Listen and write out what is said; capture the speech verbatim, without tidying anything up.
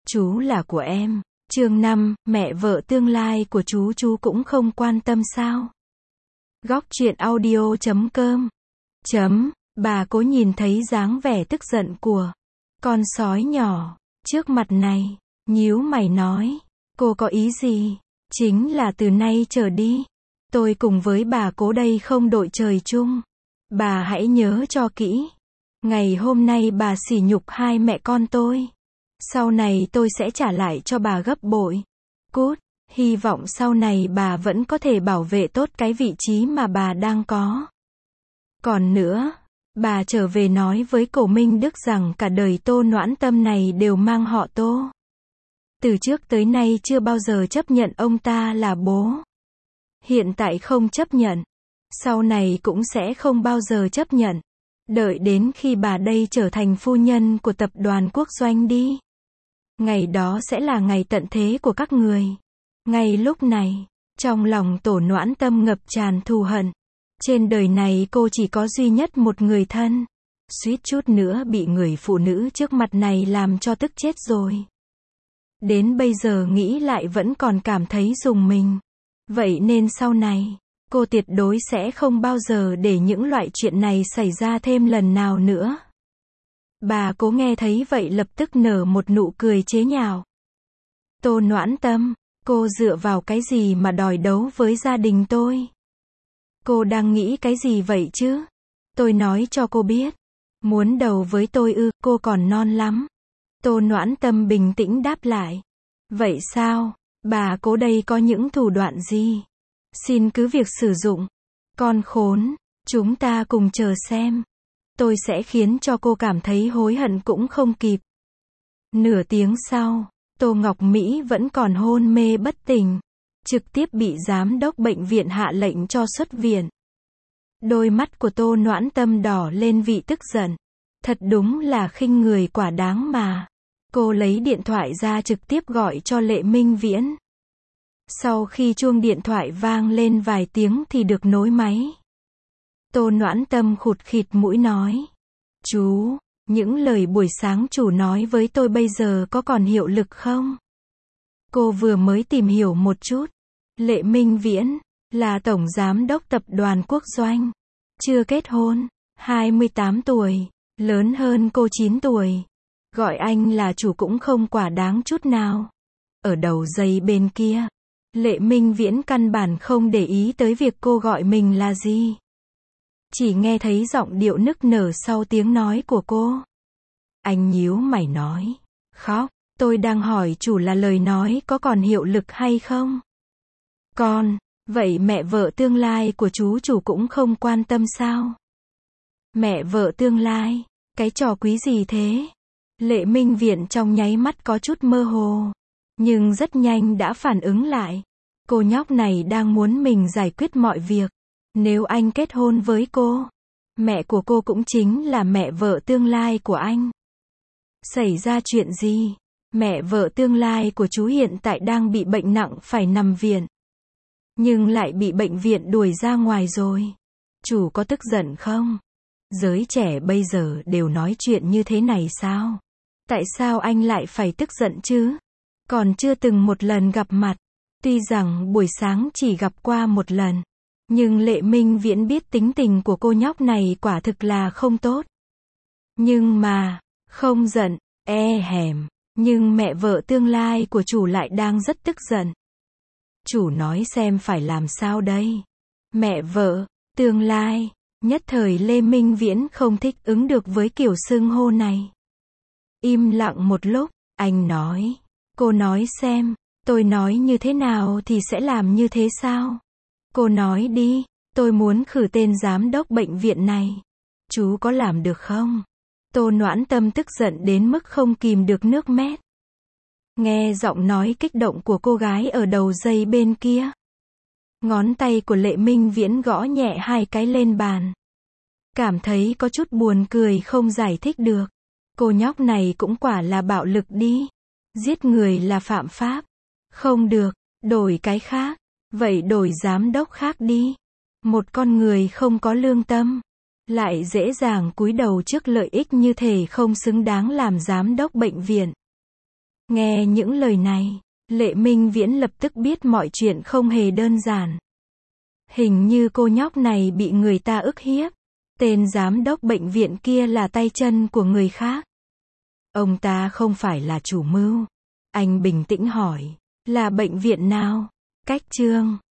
Chú là của em. Chương năm, mẹ vợ tương lai của chú chú cũng không quan tâm sao? Góc truyện audio chấm com chấm, bà Cố nhìn thấy dáng vẻ tức giận của con sói nhỏ trước mặt này, nhíu mày nói, cô có ý gì? Chính là từ nay trở đi, tôi cùng với bà Cố đây không đội trời chung. Bà hãy nhớ cho kỹ. Ngày hôm nay bà sỉ nhục hai mẹ con tôi. Sau này tôi sẽ trả lại cho bà gấp bội. Cút, hy vọng sau này bà vẫn có thể bảo vệ tốt cái vị trí mà bà đang có. Còn nữa, bà trở về nói với Cổ Minh Đức rằng cả đời Tô Noãn Tâm này đều mang họ Tô. Từ trước tới nay chưa bao giờ chấp nhận ông ta là bố. Hiện tại không chấp nhận. Sau này cũng sẽ không bao giờ chấp nhận. Đợi đến khi bà đây trở thành phu nhân của tập đoàn Quốc Doanh đi. Ngày đó sẽ là ngày tận thế của các người. Ngay lúc này, trong lòng Tổ Noãn Tâm ngập tràn thù hận. Trên đời này cô chỉ có duy nhất một người thân. Suýt chút nữa bị người phụ nữ trước mặt này làm cho tức chết rồi. Đến bây giờ nghĩ lại vẫn còn cảm thấy rùng mình. Vậy nên sau này, cô tuyệt đối sẽ không bao giờ để những loại chuyện này xảy ra thêm lần nào nữa. Bà Cố nghe thấy vậy lập tức nở một nụ cười chế nhạo. Tô Noãn Tâm, cô dựa vào cái gì mà đòi đấu với gia đình tôi? Cô đang nghĩ cái gì vậy chứ? Tôi nói cho cô biết. Muốn đấu với tôi ư, cô còn non lắm. Tô Noãn Tâm bình tĩnh đáp lại. Vậy sao? Bà Cố đây có những thủ đoạn gì? Xin cứ việc sử dụng. Con khốn, chúng ta cùng chờ xem. Tôi sẽ khiến cho cô cảm thấy hối hận cũng không kịp. Nửa tiếng sau, Tô Ngọc Mỹ vẫn còn hôn mê bất tỉnh. Trực tiếp bị giám đốc bệnh viện hạ lệnh cho xuất viện. Đôi mắt của Tô Noãn Tâm đỏ lên vì tức giận. Thật đúng là khinh người quả đáng mà. Cô lấy điện thoại ra trực tiếp gọi cho Lệ Minh Viễn. Sau khi chuông điện thoại vang lên vài tiếng thì được nối máy. Tô Noãn Tâm khụt khịt mũi nói. Chú, những lời buổi sáng chủ nói với tôi bây giờ có còn hiệu lực không? Cô vừa mới tìm hiểu một chút. Lệ Minh Viễn, là tổng giám đốc tập đoàn Quốc Doanh. Chưa kết hôn, hai mươi tám tuổi, lớn hơn cô chín tuổi. Gọi anh là chủ cũng không quả đáng chút nào. Ở đầu dây bên kia, Lệ Minh Viễn căn bản không để ý tới việc cô gọi mình là gì. Chỉ nghe thấy giọng điệu nức nở sau tiếng nói của cô. Anh nhíu mày nói. Khóc, tôi đang hỏi chủ là lời nói có còn hiệu lực hay không? Con, vậy mẹ vợ tương lai của chú chủ cũng không quan tâm sao? Mẹ vợ tương lai, cái trò quý gì thế? Lệ Minh Viễn trong nháy mắt có chút mơ hồ. Nhưng rất nhanh đã phản ứng lại. Cô nhóc này đang muốn mình giải quyết mọi việc. Nếu anh kết hôn với cô, mẹ của cô cũng chính là mẹ vợ tương lai của anh. Xảy ra chuyện gì? Mẹ vợ tương lai của chú hiện tại đang bị bệnh nặng phải nằm viện. Nhưng lại bị bệnh viện đuổi ra ngoài rồi. Chủ có tức giận không? Giới trẻ bây giờ đều nói chuyện như thế này sao? Tại sao anh lại phải tức giận chứ? Còn chưa từng một lần gặp mặt. Tuy rằng buổi sáng chỉ gặp qua một lần. Nhưng Lệ Minh Viễn biết tính tình của cô nhóc này quả thực là không tốt. Nhưng mà, không giận, e hèm. Nhưng mẹ vợ tương lai của chủ lại đang rất tức giận. Chủ nói xem phải làm sao đây? Mẹ vợ, tương lai. Nhất thời Lê Minh Viễn không thích ứng được với kiểu xưng hô này. Im lặng một lúc, anh nói. Cô nói xem, tôi nói như thế nào thì sẽ làm như thế sao? Cô nói đi, tôi muốn khử tên giám đốc bệnh viện này. Chú có làm được không? Tô Noãn Tâm tức giận đến mức không kìm được nước mét. Nghe giọng nói kích động của cô gái ở đầu dây bên kia. Ngón tay của Lệ Minh Viễn gõ nhẹ hai cái lên bàn. Cảm thấy có chút buồn cười không giải thích được. Cô nhóc này cũng quả là bạo lực đi. Giết người là phạm pháp. Không được, đổi cái khác. Vậy đổi giám đốc khác đi. Một con người không có lương tâm. Lại dễ dàng cúi đầu trước lợi ích như thể không xứng đáng làm giám đốc bệnh viện. Nghe những lời này, Lệ Minh Viễn lập tức biết mọi chuyện không hề đơn giản. Hình như cô nhóc này bị người ta ức hiếp. Tên giám đốc bệnh viện kia là tay chân của người khác. Ông ta không phải là chủ mưu. Anh bình tĩnh hỏi, là bệnh viện nào? Cách Chương